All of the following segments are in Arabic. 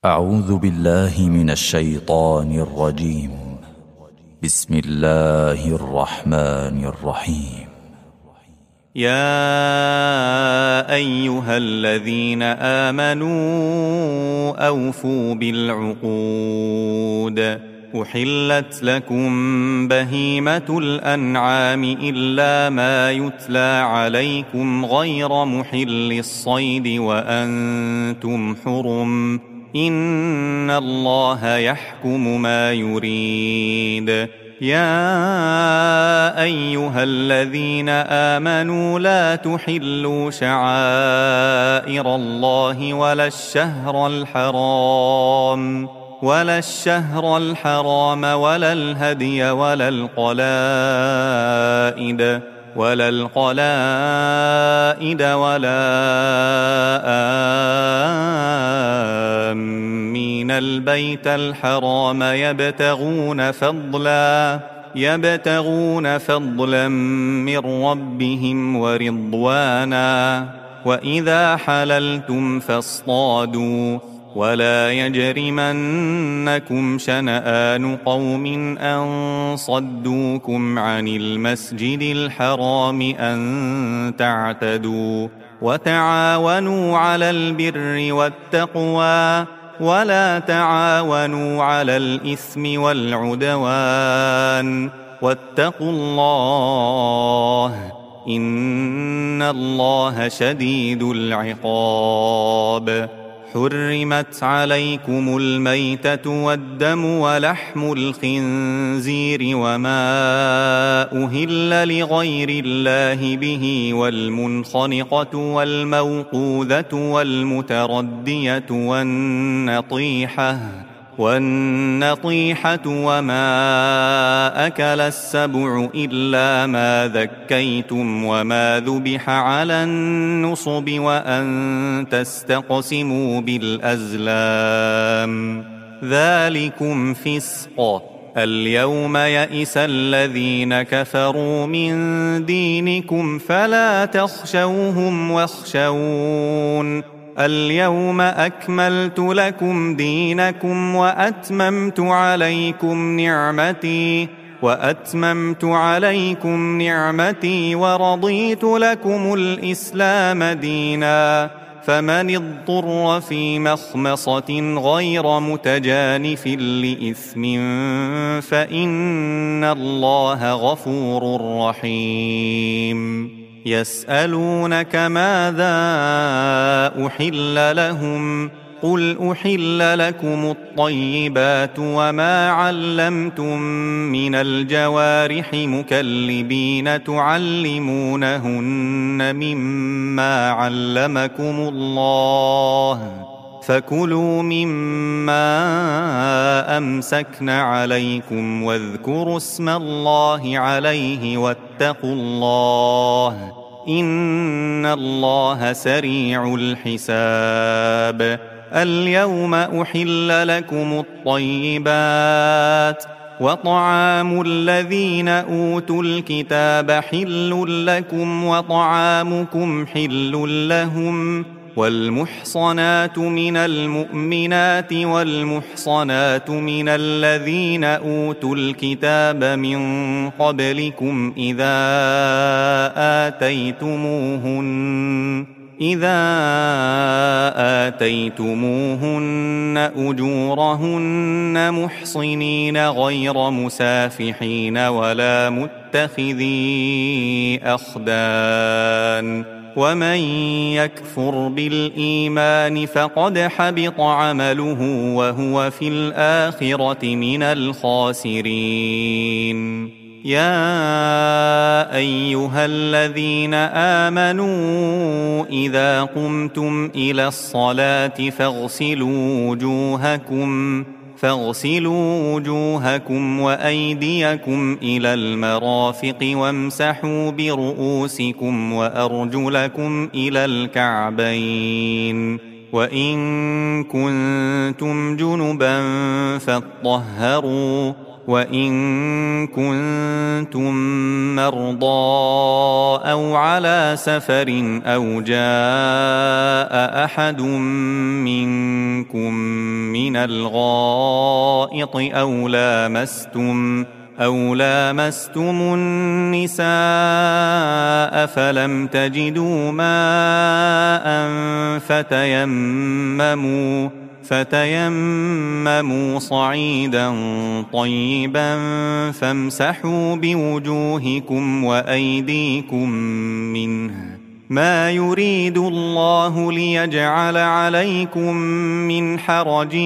أعوذ بالله من الشيطان الرجيم. بسم الله الرحمن الرحيم. يا أيها الذين آمنوا أوفوا بالعقود. أحلت لكم بهيمة الأنعام إلا ما يتلى عليكم غير محل الصيد وأنتم حرم، إن الله يحكم ما يريد. يا أيها الذين آمنوا لا تحلوا شعائر الله ولا الشهر الحرام ولا الهدي ولا القلائد ولا آمين البيت الحرام يبتغون فضلا من ربهم ورضوانا. وإذا حللتم فاصطادوا، ولا يجرمنكم شنآن قوم أن صدوكم عن المسجد الحرام أن تعتدوا. وتعاونوا على البر والتقوى ولا تعاونوا على الإثم والعدوان، واتقوا الله إن الله شديد العقاب. حرمت عليكم الميتة والدم ولحم الخنزير وما أهل لغير الله به، والمنخنقة والموقوذة والمتردية والنطيحة وما أكل السبع إلا ما ذكيتم وما ذبح على النصب وأن تستقسموا بالأزلام، ذلكم فسق. اليوم يئس الذين كفروا من دينكم فلا تخشوهم واخشون. اليوم أكملت لكم دينكم وأتممت عليكم نعمتي ورضيت لكم الإسلام دينا. فمن اضطر في مخمصة غير متجانف لإثم فإن الله غفور رحيم. يسألونك ماذا أحل لهم؟ قل أحل لكم الطيبات وما علمتم من الجوارح مكلبين تعلمونهن مما علمكم الله، فكلوا مما أمسكن عليكم واذكروا اسم الله عليه واتقوا الله إن الله سريع الحساب. اليوم أحل لكم الطيبات، وطعام الذين أوتوا الكتاب حل لكم وطعامكم حل لهم، والمحصنات من المؤمنات والمحصنات من الذين أوتوا الكتاب من قبلكم إذا آتيتموهن أجورهن محصنين غير مسافحين ولا متخذي أخدان. ومن يكفر بالإيمان فقد حبط عمله وهو في الآخرة من الخاسرين. يا أيها الذين آمنوا إذا قمتم إلى الصلاة فاغسلوا وجوهكم وأيديكم إلى المرافق وامسحوا برؤوسكم وأرجلكم إلى الكعبين، وإن كنتم جنبا فاطهروا، وإن كنتم مرضى أو على سفر أو جاء أحد منكم من الغائط أو لامستم النساء فلم تجدوا ماء فتيمموا صعيدا طيبا فامسحوا بوجوهكم وأيديكم منه، ما يريد الله ليجعل عليكم من حرج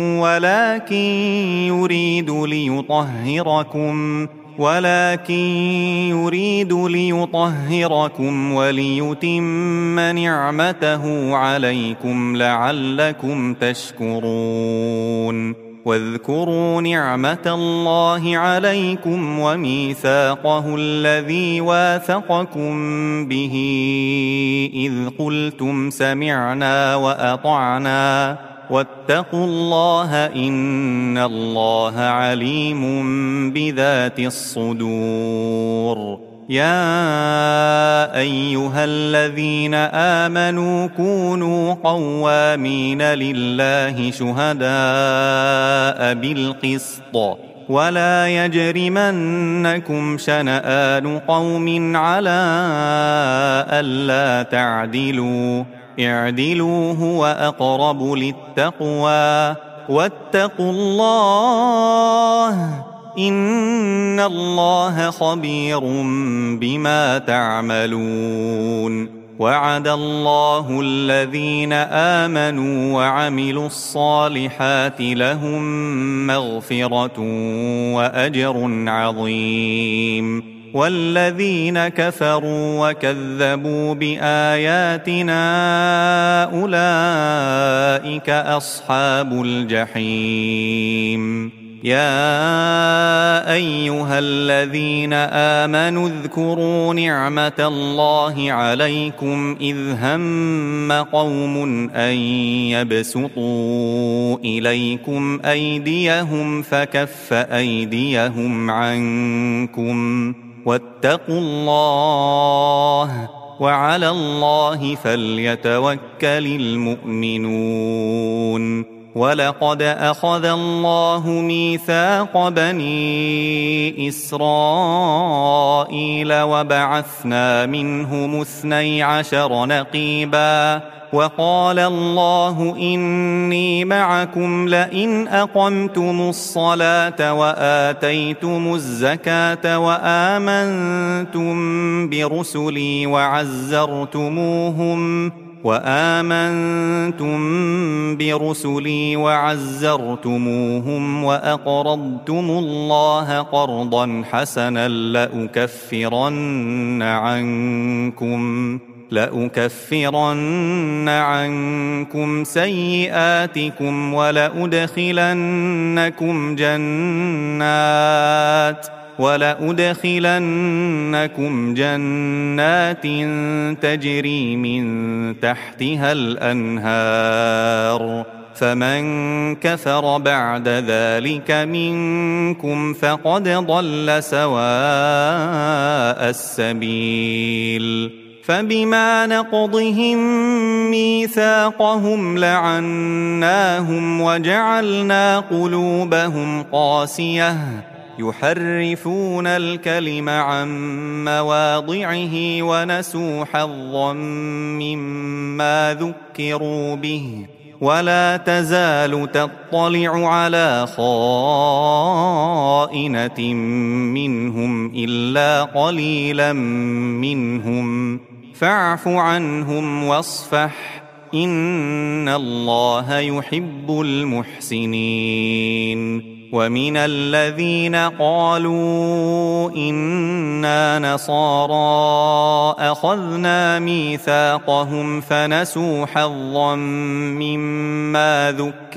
ولكن يريد ليطهركم وليتم نعمته عليكم لعلكم تشكرون. واذكروا نعمة الله عليكم وميثاقه الذي واثقكم به إذ قلتم سمعنا وأطعنا واتقوا الله إن الله عليم بذات الصدور. يا أيها الذين آمنوا كونوا قوامين لله شهداء بالقسط ولا يجرمنكم شنآن قوم على ألا تعدلوا، اعدلوا هو أقرب للتقوى واتقوا الله إن الله خبير بما تعملون. وعد الله الذين آمنوا وعملوا الصالحات لهم مغفرة وأجر عظيم، والذين كفروا وكذبوا بآياتنا أولئك أصحاب الجحيم. يا أيها الذين آمنوا اذكروا نعمة الله عليكم إذ هم قوم أن يبسطوا إليكم أيديهم فكف أيديهم عنكم واتقوا الله وعلى الله فليتوكل المؤمنون. ولقد أخذ الله ميثاق بني إسرائيل وبعثنا منهم 12 نقيبا وقال الله إني معكم لئن أقمتم الصلاة وآتيتم الزكاة وآمنتم برسلي وعزرتموهم وأقرضتم الله قرضا حسنا لأكفرن عنكم سيئاتكم ولأدخلنكم جنات تجري من تحتها الأنهار، فمن كفر بعد ذلك منكم فقد ضل سواء السبيل. فبما نقضهم ميثاقهم لعناهم وجعلنا قلوبهم قاسية يحرفون الكلم عن مواضعه ونسوا حظا مما ذكروا به ولا تزال تطلع على خائنة منهم إلا قليلا منهم فاعف عنهم واصفح إن الله يحب المحسنين. ومن الذين قالوا إنا نصارى أخذنا ميثاقهم فنسوا حظا مما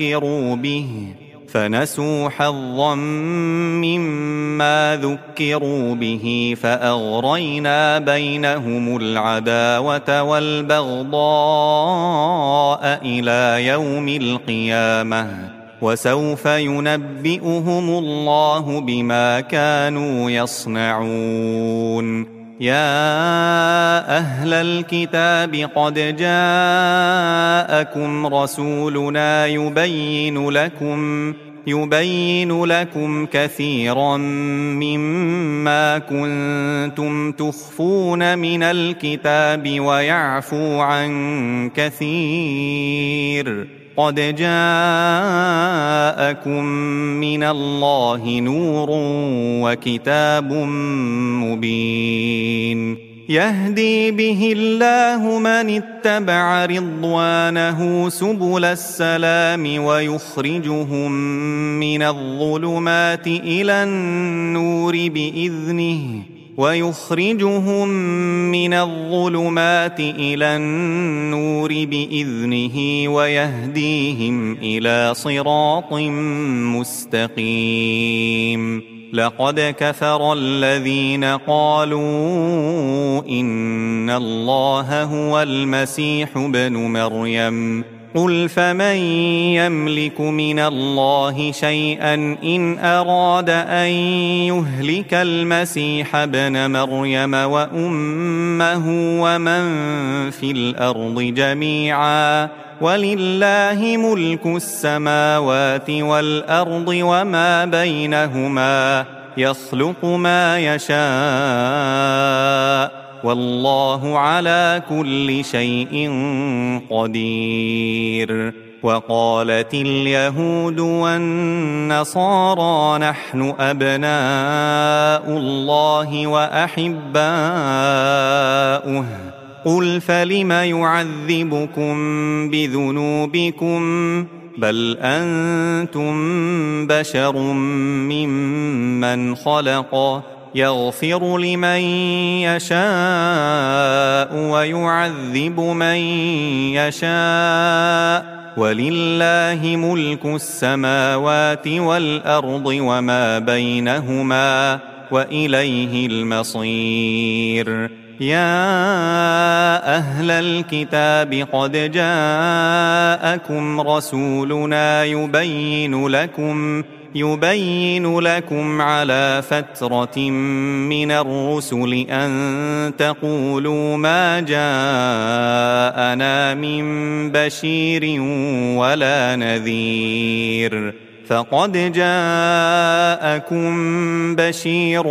ذكروا به فأغرينا بينهم العداوة والبغضاء إلى يوم القيامة وسوف ينبئهم الله بما كانوا يصنعون. يا أهل الكتاب قد جاءكم رسولنا يبين لكم كثيرا مما كنتم تخفون من الكتاب ويعفو عن كثير. قد جاءكم من الله نور وكتاب مبين يهدي به الله من اتبع رضوانه سبل السلام ويخرجهم من الظلمات إلى النور بإذنه ويهديهم إلى صراط مستقيم. لقد كفر الذين قالوا إن الله هو المسيح ابن مريم. قل فمن يملك من الله شيئا إن أراد أن يهلك المسيح ابن مريم وأمه ومن في الأرض جميعا ولله ملك السماوات والأرض وما بينهما يخلق ما يشاء والله على كل شيء قدير. وقالت اليهود والنصارى نحن أبناء الله وأحباؤه. قل فلم يعذبكم بذنوبكم بل أنتم بشر ممن خلق يغفر لمن يشاء ويعذب من يشاء ولله ملك السماوات والأرض وما بينهما وإليه المصير. يا أهل الكتاب قد جاءكم رسولنا يبين لكم على فترة من الرسل أن تقولوا ما جاءنا من بشير ولا نذير فقد جاءكم بشير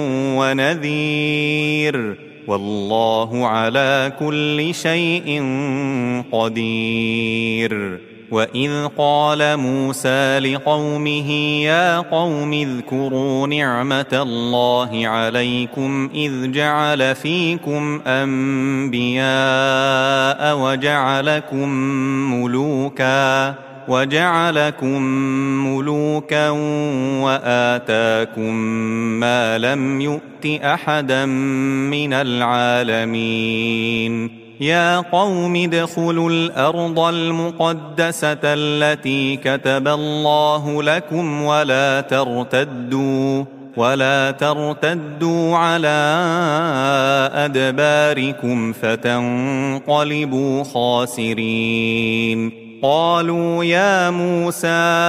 ونذير والله على كل شيء قدير. وإذ قال موسى لقومه يا قوم اذكروا نعمة الله عليكم إذ جعل فيكم أنبياء وجعلكم ملوكا وآتاكم ما لم يؤت أحدا من العالمين. يا قوم ادخلوا الأرض المقدسة التي كتب الله لكم ولا ترتدوا على أدباركم فتنقلبوا خاسرين. قالوا يا موسى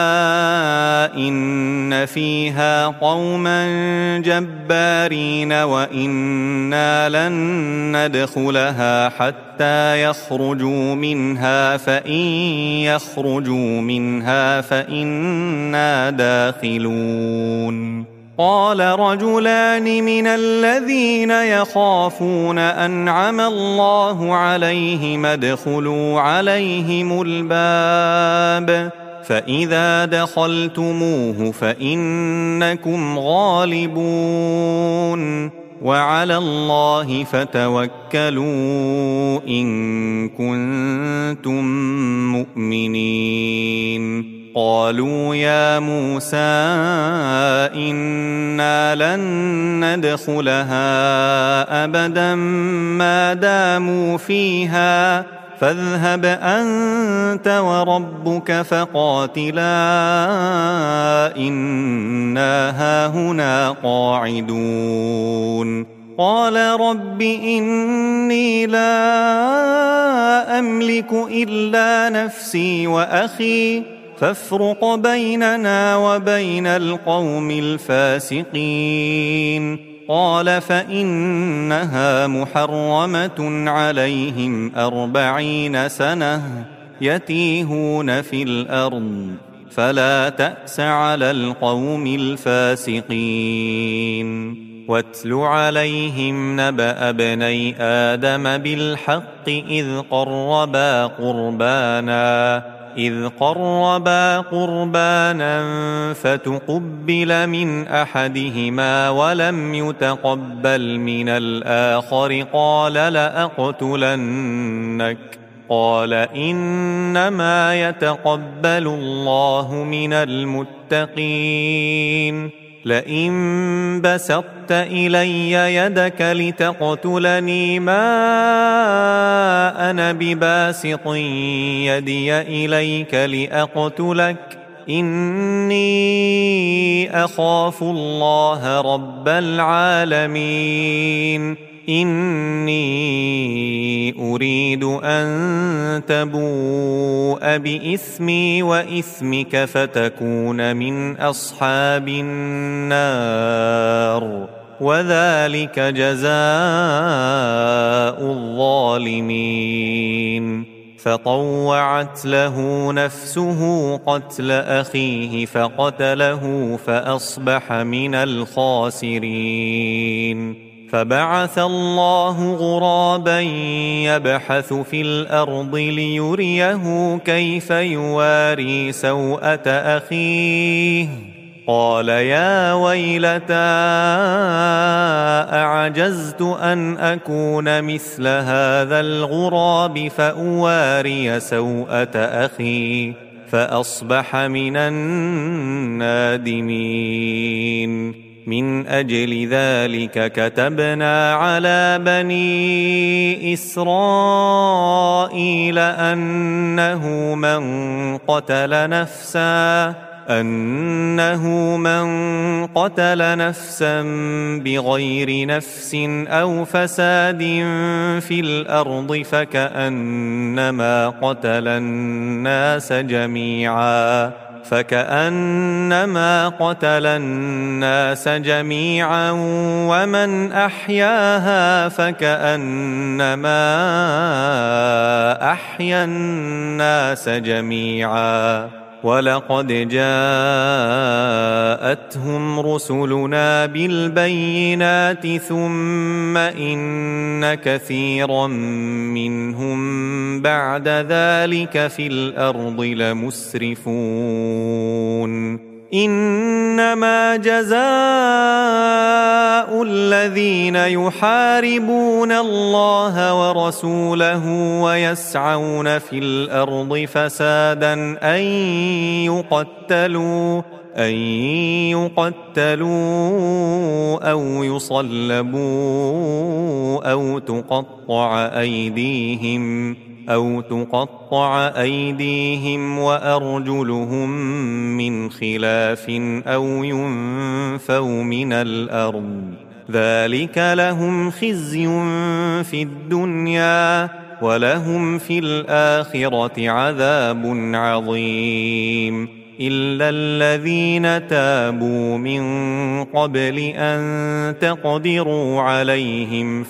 إن فيها قوما جبارين وإنا لن ندخلها حتى يخرجوا منها فإن يخرجوا منها فإنا داخلون. قال رجلان من الذين يخافون أنعم الله عليهم ادخلوا عليهم الباب فإذا دخلتموه فإنكم غالبون وعلى الله فتوكلوا إن كنتم مؤمنين. قالوا يا موسى إنا لن ندخلها أبدا ما داموا فيها فاذهب أنت وربك فقاتلا إنا هاهنا قاعدون. قال رب إني لا أملك إلا نفسي وأخي فافرق بيننا وبين القوم الفاسقين. قال فإنها محرمة عليهم 40 سنة يتيهون في الأرض فلا تأس على القوم الفاسقين. واتل عليهم نبأ ابني آدم بالحق إذ قربا قربانا فتقبل من أحدهما ولم يتقبل من الآخر قال لأقتلنك. قال إنما يتقبل الله من المتقين. لئن بسطت إلي يدك لتقتلني ما أنا بباسط يدي إليك لأقتلك إني أخاف الله رب العالمين. إني أريد أن تبوء بإثمي وإثمك فتكون من أصحاب النار وذلك جزاء الظالمين. فطوعت له نفسه قتل أخيه فقتله فأصبح من الخاسرين. فبعث الله غرابا يبحث في الأرض ليريه كيف يواري سوءة أخيه. قال يا ويلتى أعجزت أن أكون مثل هذا الغراب فأواري سوءة أخي فأصبح من النادمين. من أجل ذلك كتبنا على بني إسرائيل أنه من قتل نفسا بغير نفس أو فساد في الأرض فكأنما قتل الناس جميعا ومن أحياها فكأنما أحيا الناس جميعا. ولقد جاءتهم رسلنا بالبينات ثم إن كثيرا منهم بعد ذلك في الأرض لمسرفون. إنما جزاء الذين يحاربون الله ورسوله ويسعون في الأرض فسادا أن يقتلوا أو يصلبوا أو تقطع أيديهم وأرجلهم من خلاف أو ينفوا من الأرض. ذلك لهم خزي في الدنيا ولهم في الآخرة عذاب عظيم. إلا الذين تابوا من قبل أن تقدروا عليهم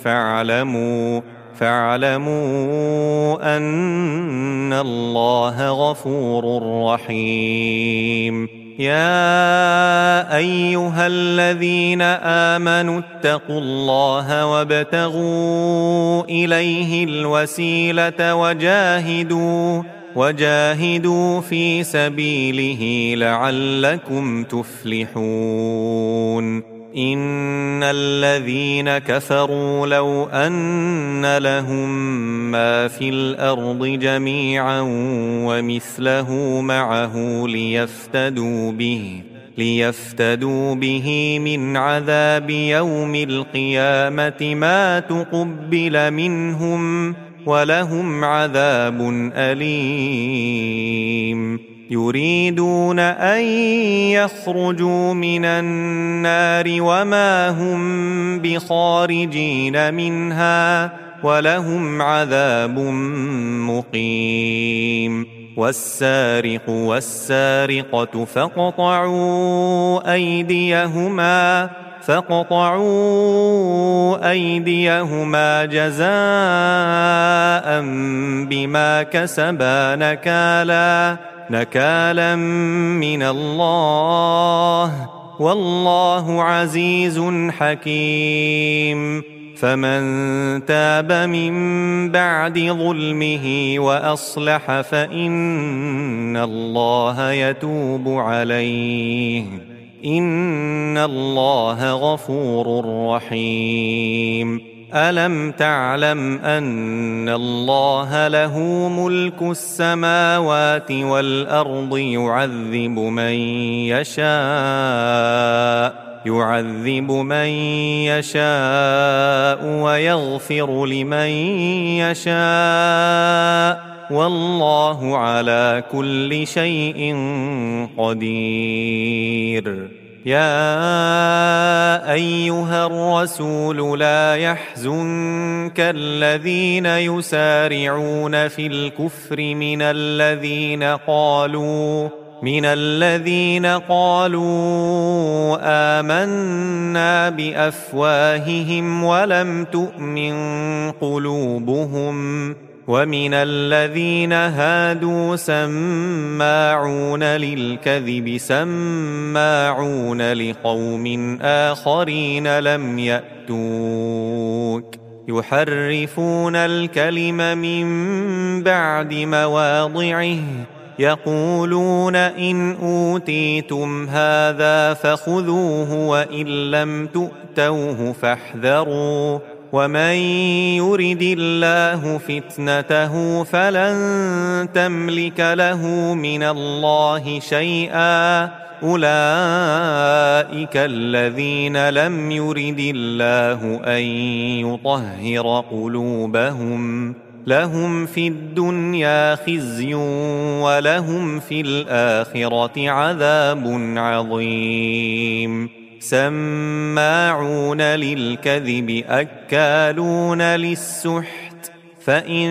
فاعلموا أن الله غفور رحيم. يا أيها الذين آمنوا اتقوا الله وابتغوا إليه الوسيلة وجاهدوا في سبيله لعلكم تفلحون. إن الذين كفروا لو أن لهم ما في الأرض جميعا ومثله معه ليفتدوا به من عذاب يوم القيامة ما تقبل منهم ولهم عذاب أليم. يريدون أن يخرجوا من النار وما هم بخارجين منها ولهم عذاب مقيم. والسارق والسارقة فاقطعوا أيديهما جزاء بما كسبا نكالا من الله والله عزيز حكيم. فمن تاب من بعد ظلمه وأصلح فإن الله يتوب عليه إن الله غفور رحيم. ألم تعلم أن الله له ملك السماوات والأرض يعذب من يشاء ويغفر لمن يشاء والله على كل شيء قدير. يا أيها الرسول لا يحزنك الذين يسارعون في الكفر من الذين قالوا آمنا بأفواههم ولم تؤمن قلوبهم ومن الذين هادوا سماعون للكذب سماعون لقوم آخرين لم يأتوك يحرفون الكلم من بعد مواضعه يقولون إن أوتيتم هذا فخذوه وإن لم تؤتوه فاحذروا ومن يرد الله فتنته فلن تملك له من الله شيئا أولئك الذين لم يرد الله أن يطهر قلوبهم لهم في الدنيا خزي ولهم في الآخرة عذاب عظيم. سماعون للكذب أكالون للسحت فإن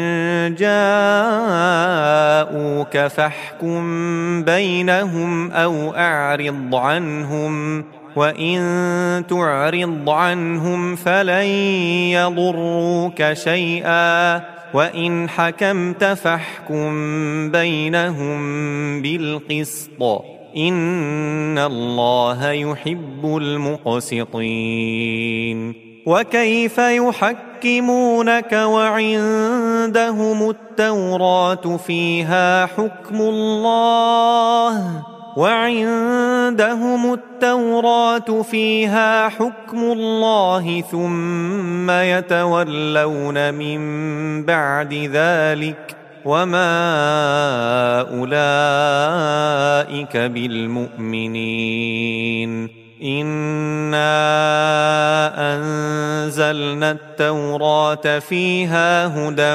جاءوك فاحكم بينهم أو أعرض عنهم وإن تعرض عنهم فلن يضروك شيئا وإن حكمت فاحكم بينهم بالقسط إن الله يحب المقسطين. وكيف يحكمونك وعندهم التوراة فيها حكم الله ثم يتولون من بعد ذلك وما أولئك بالمؤمنين. إنا أنزلنا التوراة فيها هدى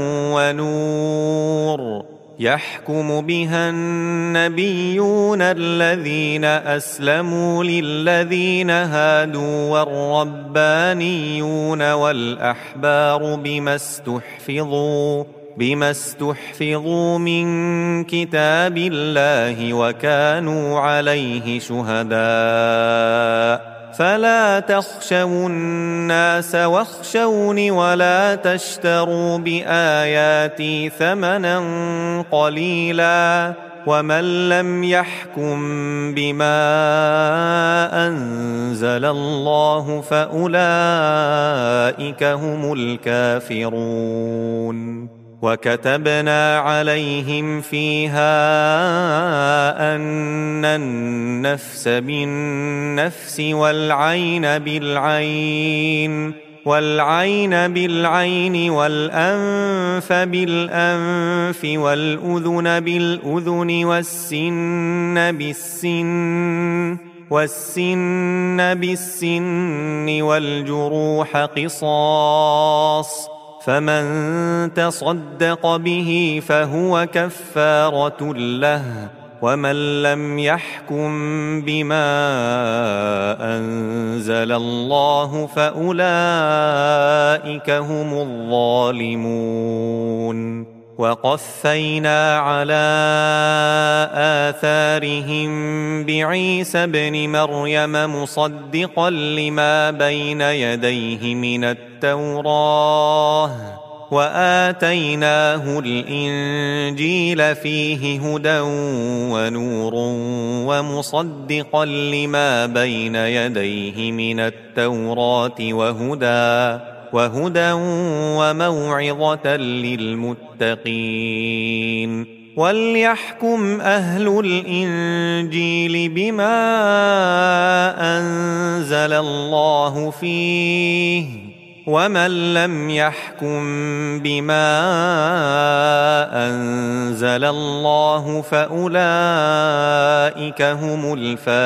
ونور يحكم بها النبيون الذين أسلموا للذين هادوا والربانيون والأحبار بما استحفظوا من كتاب الله وكانوا عليه شهداء فلا تخشوا الناس واخشوني ولا تشتروا بآياتي ثمنا قليلا ومن لم يحكم بما أنزل الله فأولئك هم الكافرون. وكتبنا عليهم فيها أن النفس بالنفس والعين بالعين والأنف بالأنف والأذن بالأذن والسن بالسن والجروح قصاص فمن تصدق به فهو كفارة له ومن لم يحكم بما أنزل الله فأولئك هم الظالمون. وقفينا على آثارهم بعيسى ابن مريم مصدقا لما بين يديه من التوراة وآتيناه الإنجيل فيه هدى ونور ومصدقا لما بين يديه من التوراة وهدى وموعظة للمتقين وليحكم أهل الإنجيل بما أنزل الله فيه ومن لم يحكم بما أنزل الله فأولئك هم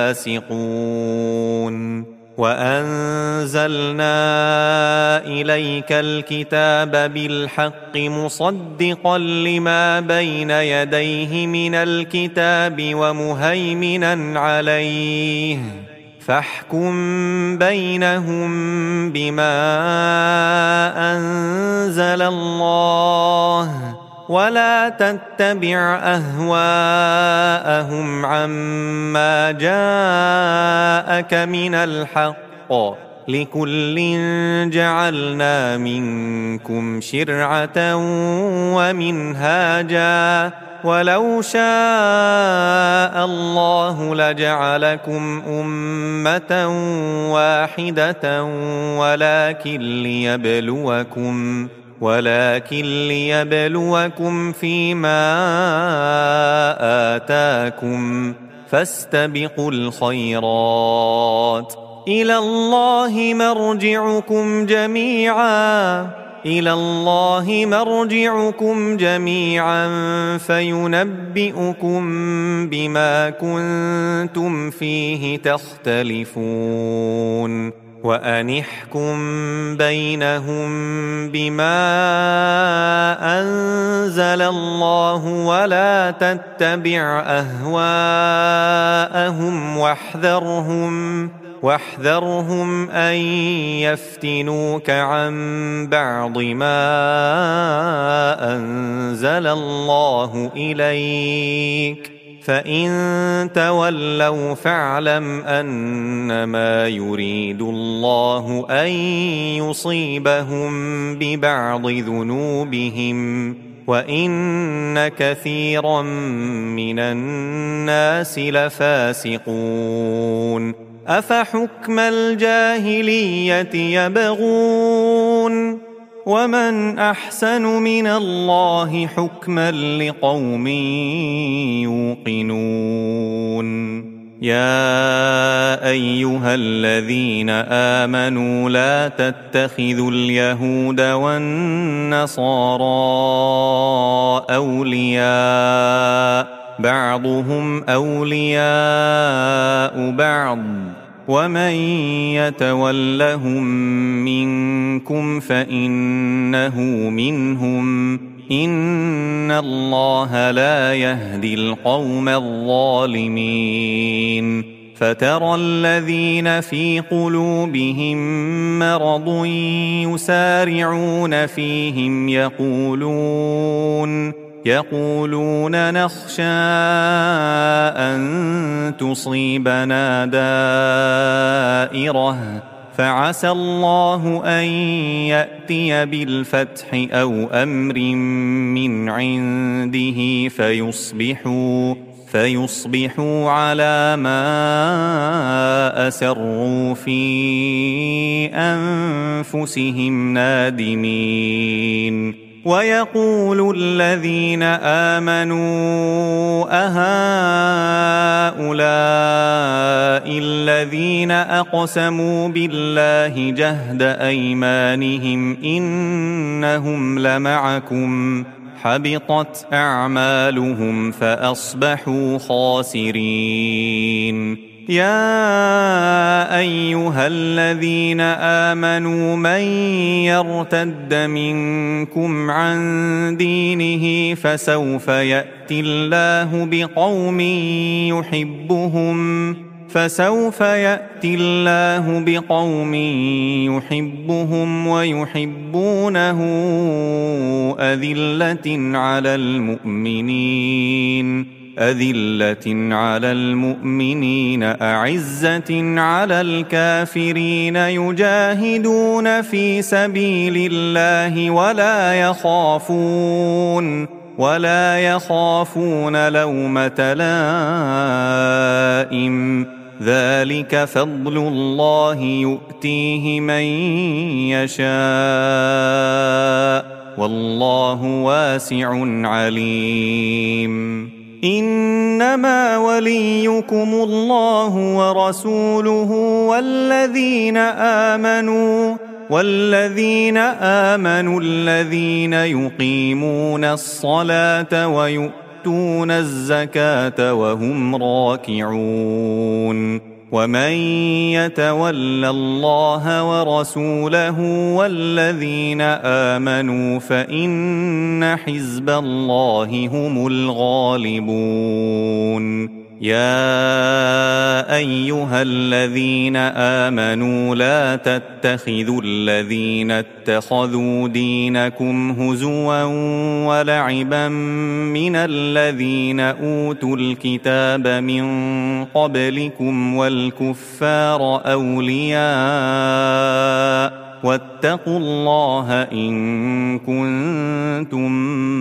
الفاسقون وأنزلنا إليك الكتاب بالحق مصدقا لما بين يديه من الكتاب ومهيمنا عليه فاحكم بينهم بما أنزل الله ولا تتبع أهواءهم عما جاءك من الحق لكل جعلنا منكم شرعة ومنهاجا ولو شاء الله لجعلكم أمة واحدة ولكن ليبلوكم فيما آتاكم فاستبقوا الخيرات إلى الله مرجعكم جميعا فينبئكم بما كنتم فيه تختلفون وأن احكم بينهم بما أنزل الله ولا تتبع أهواءهم واحذرهم أن يفتنوك عن بعض ما أنزل الله إليك فإن تولوا فاعلم أنما يريد الله أن يصيبهم ببعض ذنوبهم وإن كثيرا من الناس لفاسقون أفحكم الجاهلية يبغون ومن أحسن من الله حكما لقوم يوقنون يا أيها الذين آمنوا لا تتخذوا اليهود والنصارى أولياء بعضهم أولياء بعض ومن يتولهم منكم فإنه منهم إن الله لا يهدي القوم الظالمين فترى الذين في قلوبهم مرض يسارعون فيهم يقولون نخشى أن تصيبنا دائرة فعسى الله أن يأتي بالفتح أو أمر من عنده فيصبحوا على ما أسروا في أنفسهم نادمين ويقول الذين آمنوا أهؤلاء الذين أقسموا بالله جهد أيمانهم إنهم لمعكم حبطت أعمالهم فأصبحوا خاسرين يا أيها الذين آمنوا من يرتد منكم عن دينه فسوف يأتي الله بقوم يحبهم ويحبونه أذلة على المؤمنين أعزة على الكافرين يجاهدون في سبيل الله ولا يخافون لومة لائم ذلك فضل الله يؤتيه من يشاء والله واسع عليم إنما وليكم الله ورسوله والذين آمنوا الذين يقيمون الصلاة ويؤتون الزكاة وهم راكعون ومن يتول الله ورسوله والذين آمنوا فإن حزب الله هم الغالبون يا أيها الذين آمنوا لا تتخذوا الذين اتخذوا دينكم هزوا ولعبا من الذين أوتوا الكتاب من قبلكم والكفار أولياء واتقوا الله إن كنتم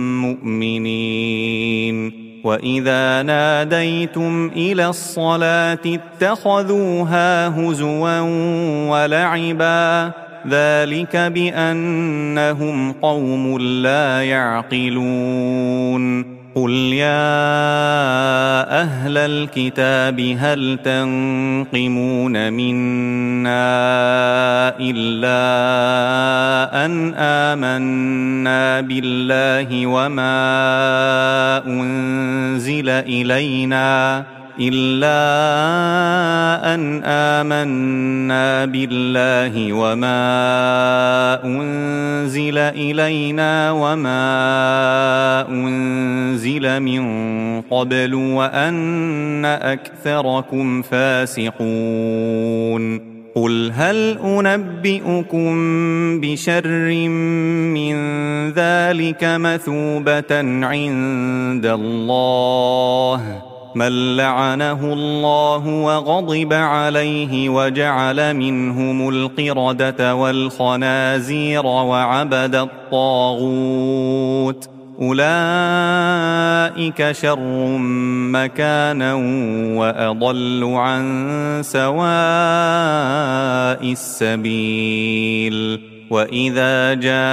مؤمنين وإذا ناديتم إلى الصلاة اتخذوها هزوا ولعبا ذلك بأنهم قوم لا يعقلون قل يا أهل الكتاب هل تنقمون منا إلا أن آمنا بالله وما أنزل إلينا وما أنزل من قبل وأن أكثركم فاسقون قل هل أنبئكم بشر من ذلك مثوبة عند الله من لعنه الله وغضب عليه وجعل منهم القردة والخنازير وعبد الطاغوت أولئك شر مكانا وأضل عن سواء السبيل وإذا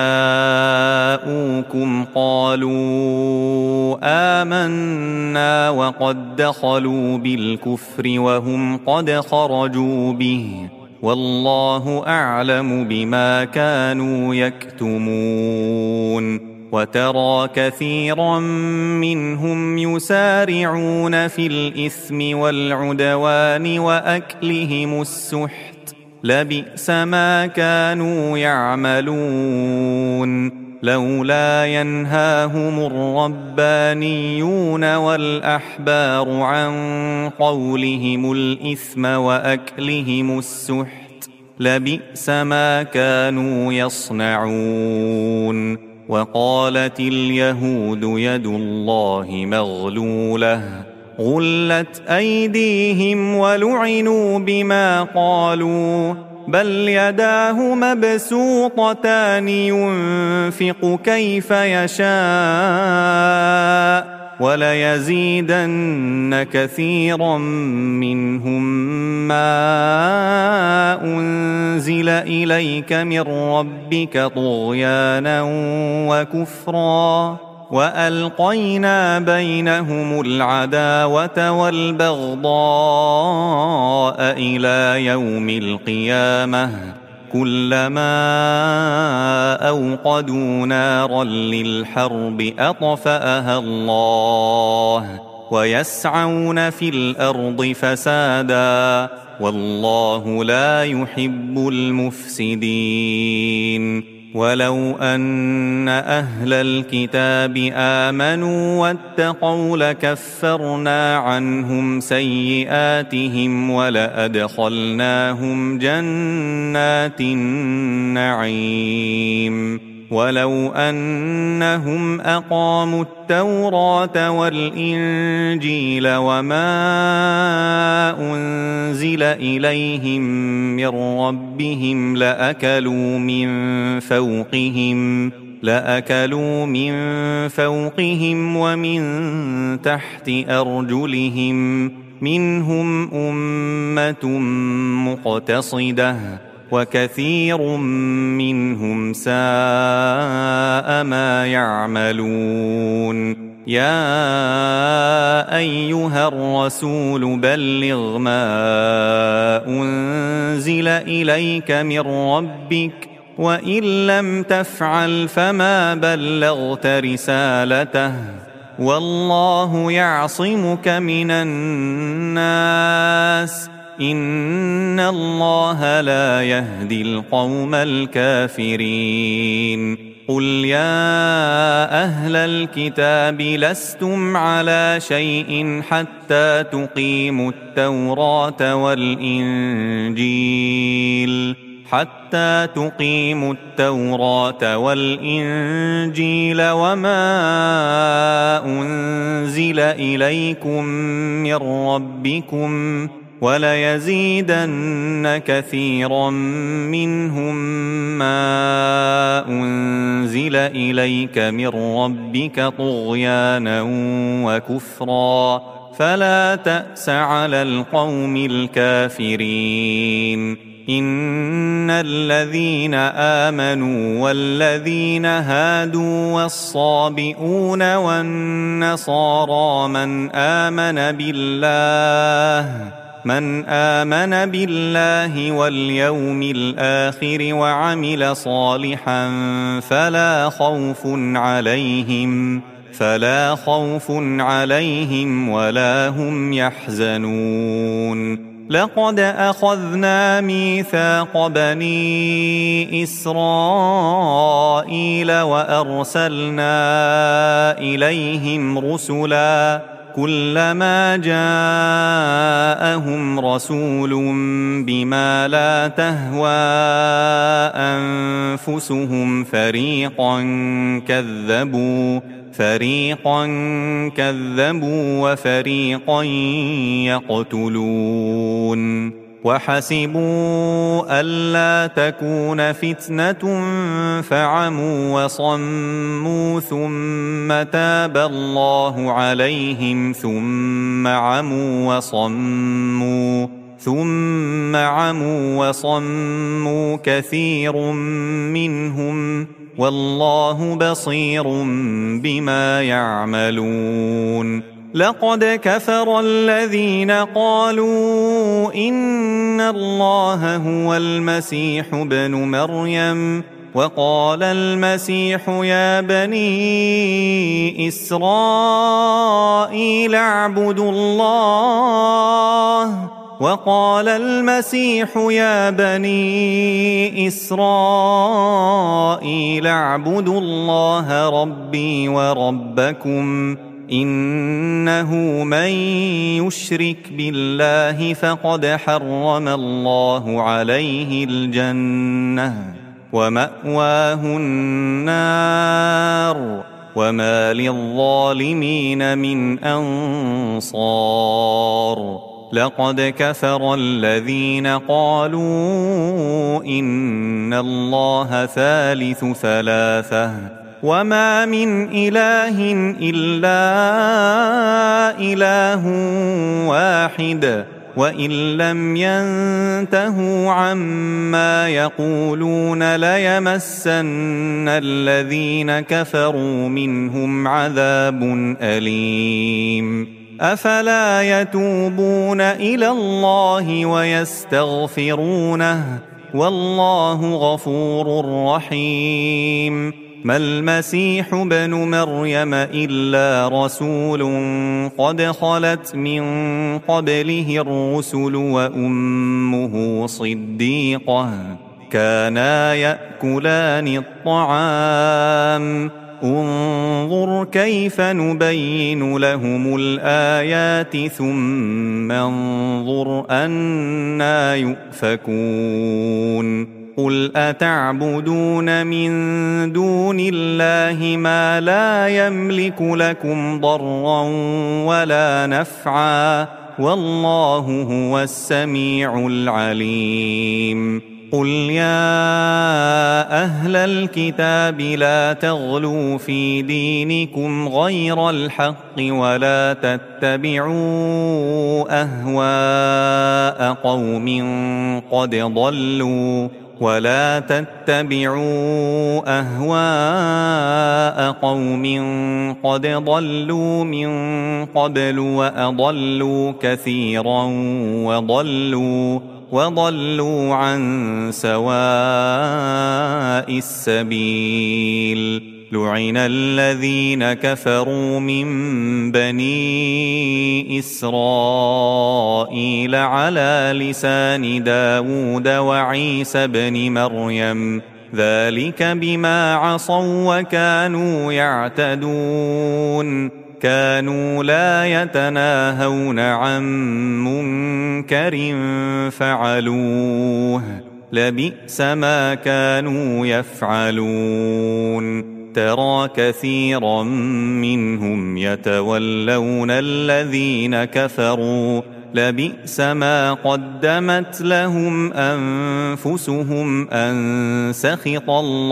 جاءوكم قالوا آمنا وقد دخلوا بالكفر وهم قد خرجوا به والله أعلم بما كانوا يكتمون وترى كثيرا منهم يسارعون في الإثم والعدوان وأكلهم السحت لبئس ما كانوا يعملون لولا ينهاهم الربانيون والأحبار عن قولهم الإثم وأكلهم السحت لبئس ما كانوا يصنعون وقالت اليهود يد الله مغلولة غلت أيديهم ولعنوا بما قالوا بل يداه مبسوطتان ينفق كيف يشاء وليزيدن كثيرا منهم ما أنزل إليك من ربك طغيانا وكفرا وألقينا بينهم العداوة والبغضاء إلى يوم القيامة كلما أوقدوا نارا للحرب أطفأها الله ويسعون في الأرض فسادا والله لا يحب المفسدين ولو أن أهل الكتاب آمنوا واتقوا لكفرنا عنهم سيئاتهم ولأدخلناهم جنات النعيم ولو أنهم أقاموا التوراة والإنجيل وما أنزل إليهم من ربهم لأكلوا من فوقهم ومن تحت أرجلهم منهم أمة مقتصدة وكثير منهم ساء ما يعملون يا أيها الرسول بلغ ما أنزل إليك من ربك وإن لم تفعل فما بلغت رسالته والله يعصمك من الناس إن الله لا يهدي القوم الكافرين قل يا أهل الكتاب لستم على شيء حتى تقيموا التوراة والإنجيل وما أنزل إليكم من ربكم وليزيدن كثيرا منهم ما أنزل إليك من ربك طغيانا وكفرا فلا تأس على القوم الكافرين إن الذين آمنوا والذين هادوا والصابئون والنصارى من آمن بالله واليوم الآخر وعمل صالحا فلا خوف عليهم ولا هم يحزنون لقد أخذنا ميثاق بني إسرائيل وأرسلنا إليهم رسلا كلما جاءهم رسول بما لا تهوى أنفسهم فريقا كذبوا وفريقا يقتلون وحسبوا ألا تكون فتنة فعموا وصموا ثم تاب الله عليهم ثم عموا وصموا كثير منهم والله بصير بما يعملون لقد كفر الذين قالوا إن الله هو المسيح ابن مريم وقال المسيح يا بني إسرائيل اعبدوا الله ربي وربكم إنه من يشرك بالله فقد حرم الله عليه الجنة ومأواه النار وما للظالمين من أنصار لقد كفر الذين قالوا إن الله ثالث ثلاثة وما من إله إلا إله واحد وإن لم ينتهوا عما يقولون ليمسن الذين كفروا منهم عذاب أليم أفلا يتوبون إلى الله ويستغفرونه والله غفور رحيم ما المسيح ابن مريم إلا رسول قد خلت من قبله الرسل وأمه صديقة كانا يأكلان الطعام انظر كيف نبين لهم الآيات ثم انظر أنى يؤفكون قل أتعبدون من دون الله ما لا يملك لكم ضرا ولا نفعا والله هو السميع العليم قل يا أهل الكتاب لا تغلوا في دينكم غير الحق ولا تتبعوا أهواء قوم قد ضلوا من قبل وأضلوا كثيرا وضلوا عن سواء السبيل لعن الذين كفروا من بني إسرائيل على لسان داود وعيسى بن مريم ذلك بما عصوا وكانوا يعتدون كانوا لا يتناهون عن منكر فعلوه لبئس ما كانوا يفعلون ترى كثيرا منهم يتولون الذين كفروا لبئس ما قدمت لهم أنفسهم أن سخط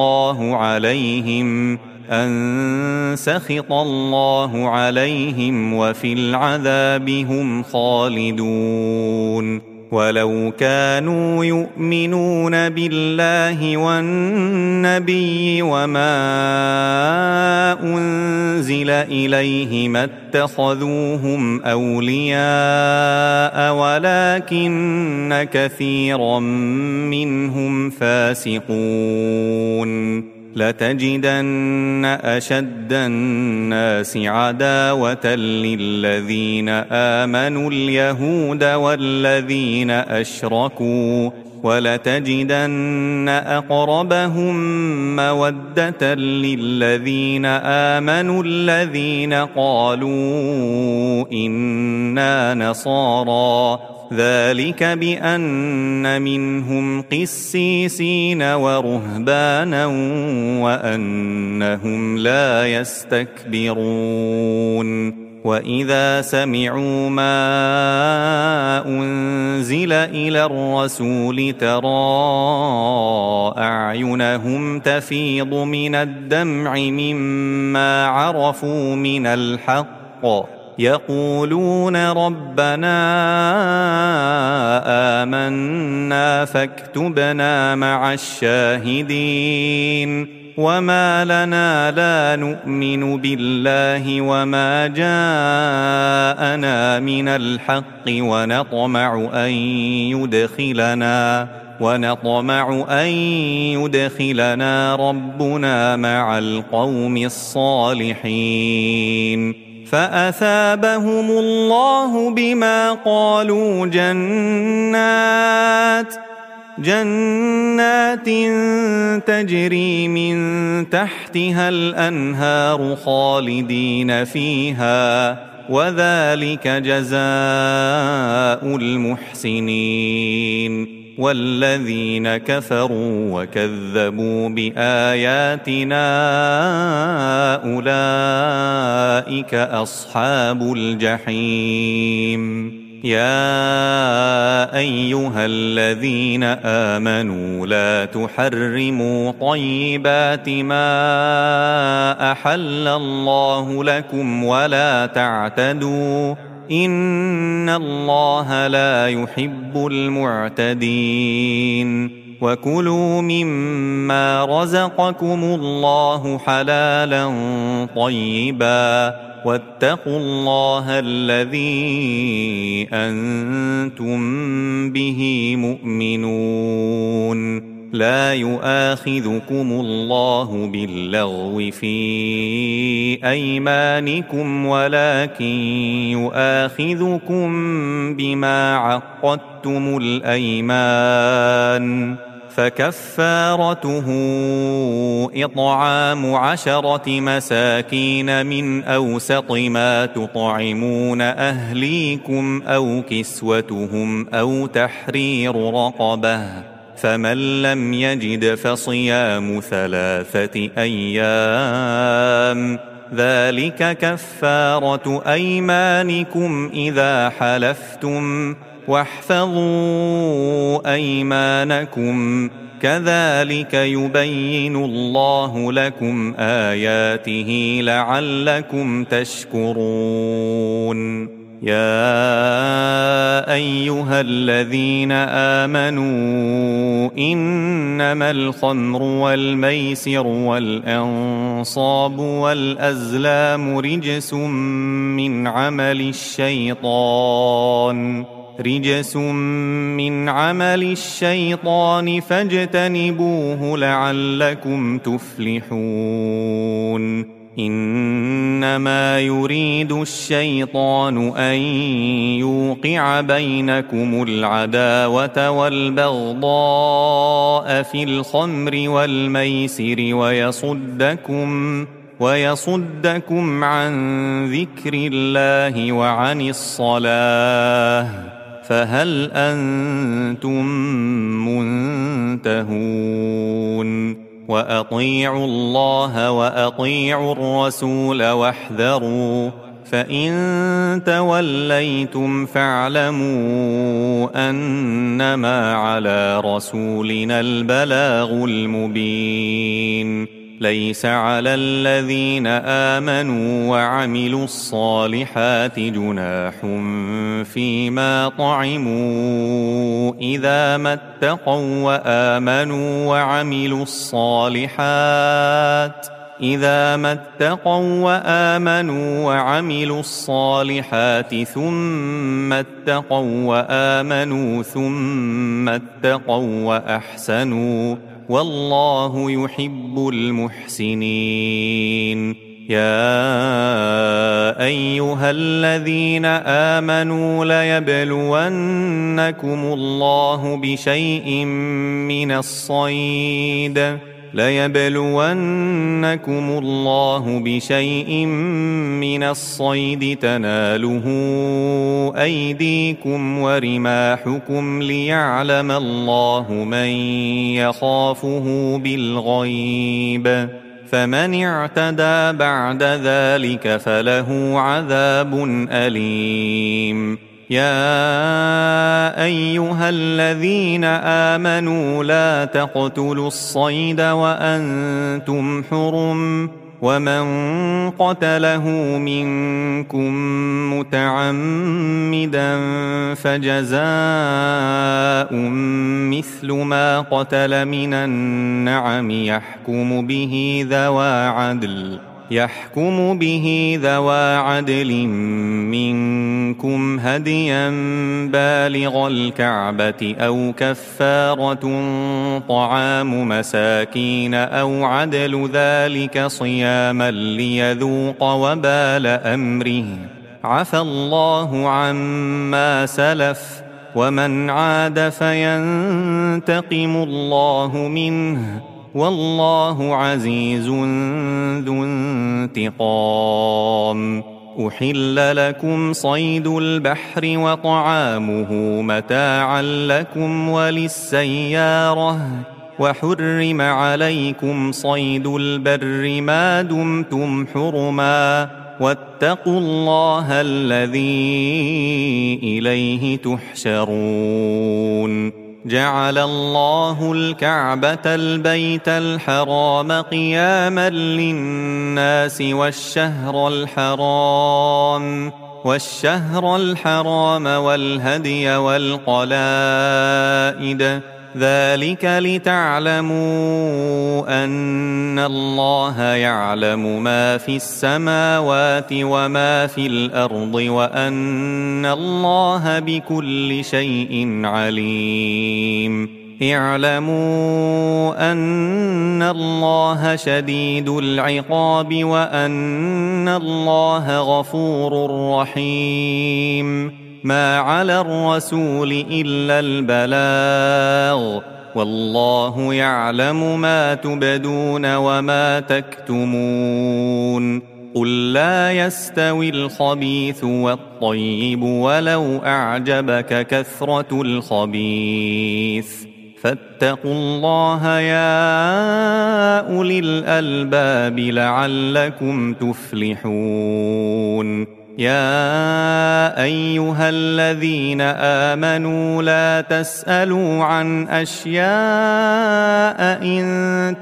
الله عليهم وفي العذاب هم خالدون ولو كانوا يؤمنون بالله والنبي وما أنزل إليه ما اتخذوهم أولياء ولكن كثيرا منهم فاسقون لتجدن أشد الناس عداوة للذين آمنوا اليهود والذين أشركوا ولتجدن أقربهم مودة للذين آمنوا الذين قالوا إنا نصارى ذلك بأن منهم قسيسين ورهبانا وأنهم لا يستكبرون وإذا سمعوا ما أنزل إلى الرسول ترى أعينهم تفيض من الدمع مما عرفوا من الحق يقولون ربنا آمنا فاكتبنا مع الشاهدين وما لنا لا نؤمن بالله وما جاءنا من الحق ونطمع أن يدخلنا ربنا مع القوم الصالحين فأثابهم الله بما قالوا جنات تجري من تحتها الأنهار خالدين فيها وذلك جزاء المحسنين والذين كفروا وكذبوا بآياتنا أولئك أصحاب الجحيم يا أيها الذين آمنوا لا تحرموا طيبات ما أحل الله لكم ولا تعتدوا إن الله لا يحب المعتدين وكلوا مما رزقكم الله حلالا طيبا واتقوا الله الذي أنتم به مؤمنون لا يؤاخذكم الله باللغو في أيمانكم ولكن يؤاخذكم بما عقدتم الأيمان فكفارته إطعام 10 مساكين من أوسط ما تطعمون أهليكم أو كسوتهم أو تحرير رقبة، فمن لم يجد فصيام 3 أيام، ذلك كفارة أيمانكم إذا حلفتم، واحفظوا أيمانكم، كذلك يبين الله لكم آياته لعلكم تشكرون. يا أيها الذين آمنوا إنما الخمر والميسر والأنصاب والأزلام رجس من عمل الشيطان فاجتنبوه لعلكم تفلحون. إنما يريد الشيطان أن يوقع بينكم العداوة والبغضاء في الخمر والميسر ويصدكم عن ذكر الله وعن الصلاة، فهل أنتم منتهون؟ وأطيعوا الله وأطيعوا الرسول واحذروا، فإن توليتم فاعلموا أنما على رسولنا البلاغ المبين. ليس على الذين آمنوا وعملوا الصالحات جناح فيما طعموا إذا ما اتقوا وآمنوا وعملوا الصالحات ثم اتقوا وآمنوا ثم اتقوا وأحسنوا، والله يحب المحسنين. يا أيها الذين آمنوا ليبلونكم الله بشيء من الصيد تناله أيديكم ورماحكم ليعلم الله من يخافه بالغيب، فمن اعتدى بعد ذلك فله عذاب أليم. يا أيها الذين آمنوا لا تقتلوا الصيد وأنتم حرم، ومن قتله منكم متعمدا فجزاء مثل ما قتل من النعم يحكم به ذوى عدل منكم هديا بالغ الكعبة أو كفارة طعام مساكين أو عدل ذلك صياما ليذوق وبال أمره، عفى الله عما سلف، ومن عاد فينتقم الله منه، والله عزيز ذو انتقام. أحل لكم صيد البحر وطعامه متاعا لكم وللسيارة، وحرم عليكم صيد البر ما دمتم حرما، واتقوا الله الذي إليه تحشرون. جعل الله الكعبة البيت الحرام قياما للناس والشهر الحرام والهدي والقلائد، ذلك لتعلموا أن الله يعلم ما في السماوات وما في الأرض، وأن الله بكل شيء عليم. اعلموا أن الله شديد العقاب وأن الله غفور رحيم. ما على الرسول إلا البلاغ، والله يعلم ما تبدون وما تكتمون قل لا يستوي الخبيث والطيب ولو أعجبك كثرة الخبيث فاتقوا الله يا أولي الألباب لعلكم تفلحون يا أيها الذين آمنوا لا تسألوا عن أشياء إن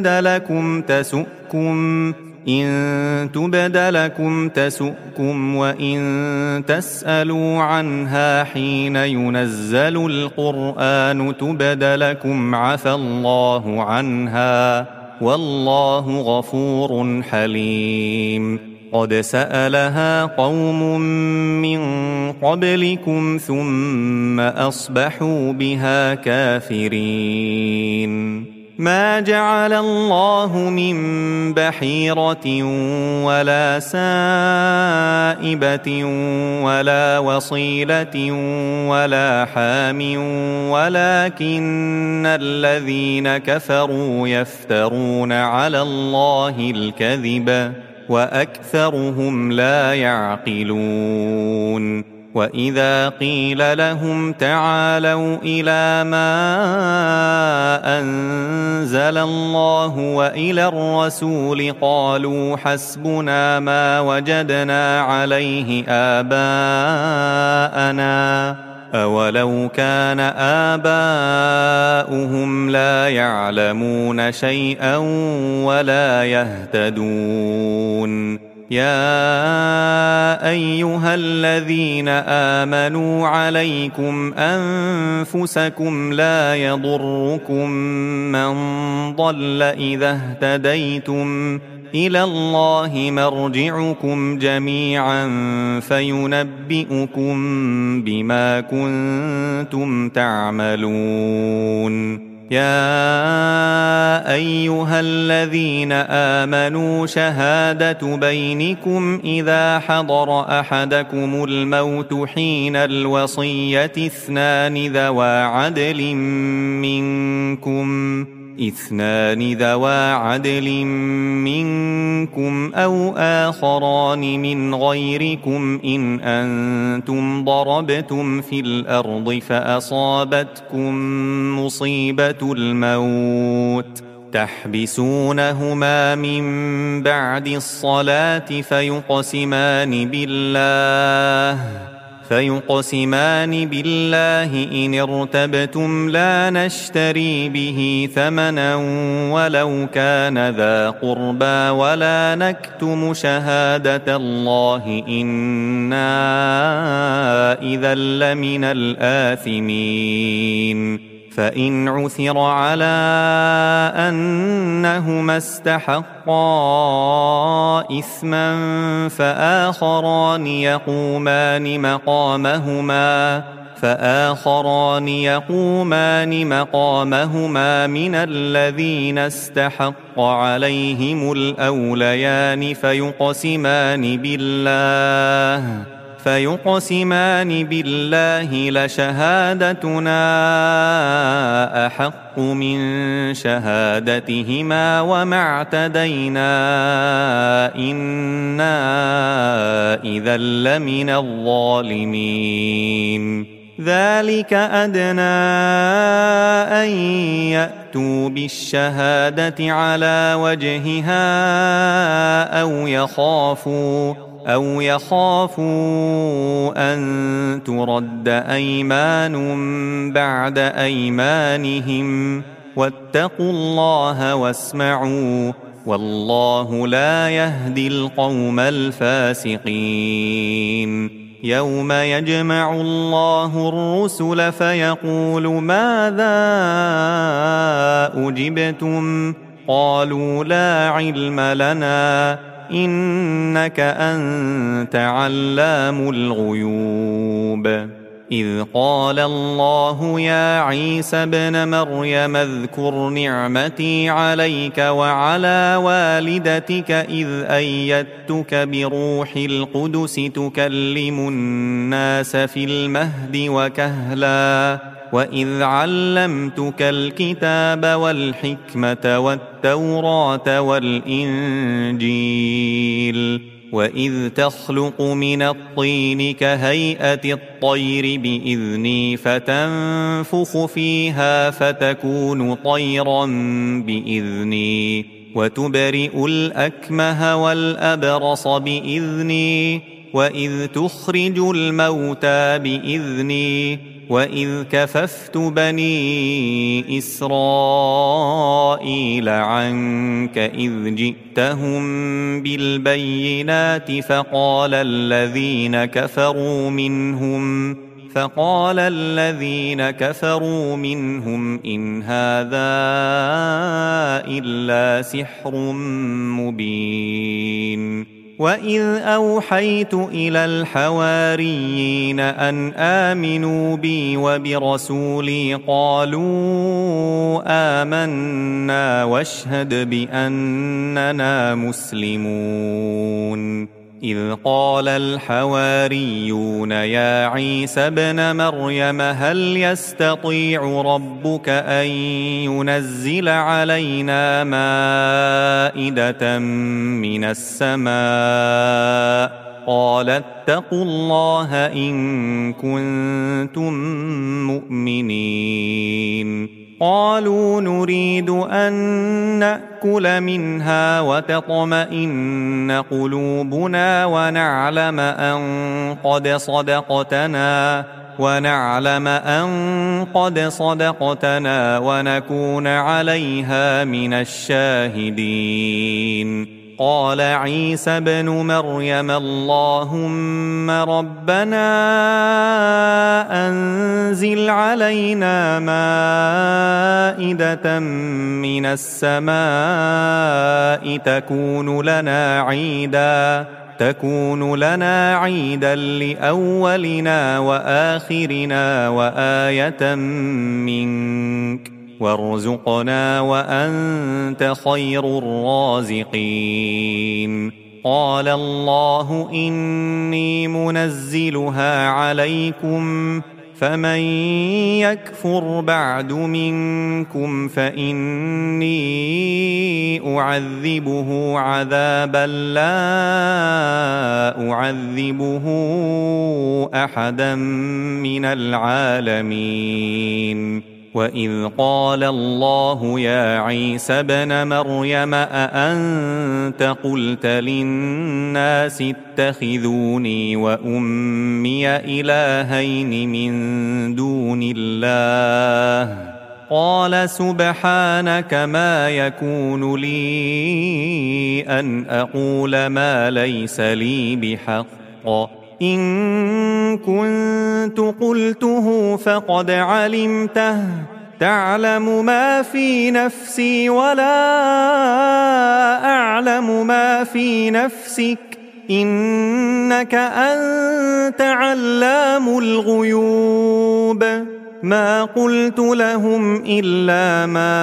تبد لكم تسؤكم وإن تسألوا عنها حين ينزل القرآن تبد لكم عفى الله عنها والله غفور حليم قد سألها قوم من قبلكم ثم أصبحوا بها كافرين ما جعل الله من بحيرة ولا سائبة ولا وصيلة ولا حام ولكن الذين كفروا يفترون على الله الكذب وأكثرهم لا يعقلون وإذا قيل لهم تعالوا إلى ما أنزل الله وإلى الرسول قالوا حسبنا ما وجدنا عليه آباءنا أولو كان آباؤهم لا يعلمون شيئا ولا يهتدون يا أيها الذين آمنوا عليكم أنفسكم لا يضركم من ضل إذا اهتديتم إلى الله مرجعكم جميعا فينبئكم بما كنتم تعملون يا أيها الذين آمنوا شهادة بينكم إذا حضر أحدكم الموت حين الوصية اثنان ذوا عدل منكم أو آخران من غيركم إن أنتم ضربتم في الأرض فأصابتكم مصيبة الموت تحبسونهما من بعد الصلاة فيقسمان بالله إن ارتبتم لا نشتري به ثمنا ولو كان ذا قربى ولا نكتم شهادة الله إنا إذا لمن الآثمين فإن عثر على أنهما استحقا إثما فآخران يقومان مقامهما من الذين استحق عليهم الأوليان فيقسمان بالله لشهادتنا أحق من شهادتهما وما اعتدينا إنا إذا لمن الظالمين ذلك أدنى أن يأتوا بالشهادة على وجهها أو يخافوا أن ترد أيمان بعد أيمانهم واتقوا الله واسمعوا والله لا يهدي القوم الفاسقين يوم يجمع الله الرسل فيقول ماذا أجبتم قالوا لا علم لنا إنك أنت علام الغيوب إذ قال الله يا عيسى ابن مريم اذكر نعمتي عليك وعلى والدتك إذ أيدتك بروح القدس تكلم الناس في المهد وكهلا وإذ علمتك الكتاب والحكمة والتوراة والإنجيل وإذ تخلق من الطين كهيئة الطير بإذني فتنفخ فيها فتكون طيرا بإذني وتبرئ الأكمه والأبرص بإذني وإذ تخرج الموتى بإذني وإذ كففت بني إسرائيل عنك إذ جئتهم بالبينات فقال الذين كفروا منهم إن هذا إلا سحر مبين وإذ أوحيت إلى الحواريين أن آمنوا بي وبرسولي قالوا آمنا واشهد بأننا مسلمون إذ قال الحواريون يا عيسى ابن مريم هل يستطيع ربك أن ينزل علينا مائدة من السماء قال اتقوا الله إن كنتم مؤمنين قالوا نريد أن نأكل منها وتطمئن قلوبنا ونعلم أن قد صدقتنا ونكون عليها من الشاهدين قال عيسى ابن مريم اللهم ربنا أنزل علينا مائدة من السماء تكون لنا عيدا لأولنا وآخرنا وآية منك وارزقنا وأنت خير الرازقين قال الله إني منزلها عليكم فمن يكفر بعد منكم فإني أعذبه عذابا لا أعذبه أحدا من العالمين وإذ قال الله يا عيسى ابن مريم أأنت قلت للناس اتخذوني وأمي إلهين من دون الله قال سبحانك ما يكون لي أن أقول ما ليس لي بحق إن كنت قلته فقد علمته تعلم ما في نفسي ولا أعلم ما في نفسك إنك أنت علام الغيوب ما قلت لهم إلا ما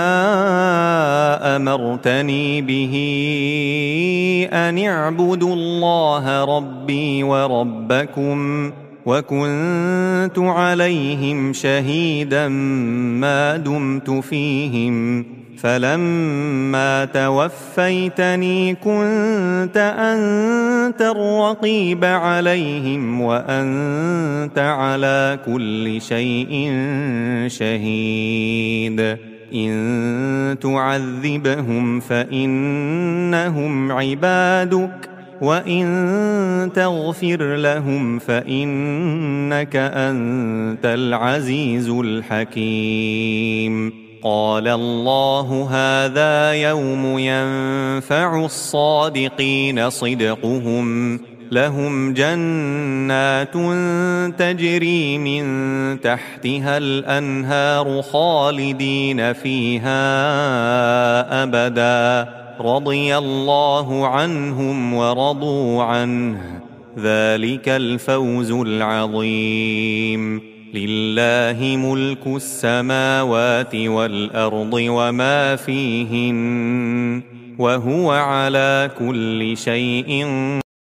أمرتني به أن اعبدوا الله ربي وربكم وكنت عليهم شهيدا ما دمت فيهم فلما توفيتني كنت أنت الرقيب عليهم وأنت على كل شيء شهيد إن تعذبهم فإنهم عبادك وإن تغفر لهم فإنك أنت العزيز الحكيم قال الله هذا يوم ينفع الصادقين صدقهم لهم جنات تجري من تحتها الأنهار خالدين فيها أبدا رضي الله عنهم ورضوا عنه ذلك الفوز العظيم لله ملك السماوات والأرض وما فيهن وهو على كل شيء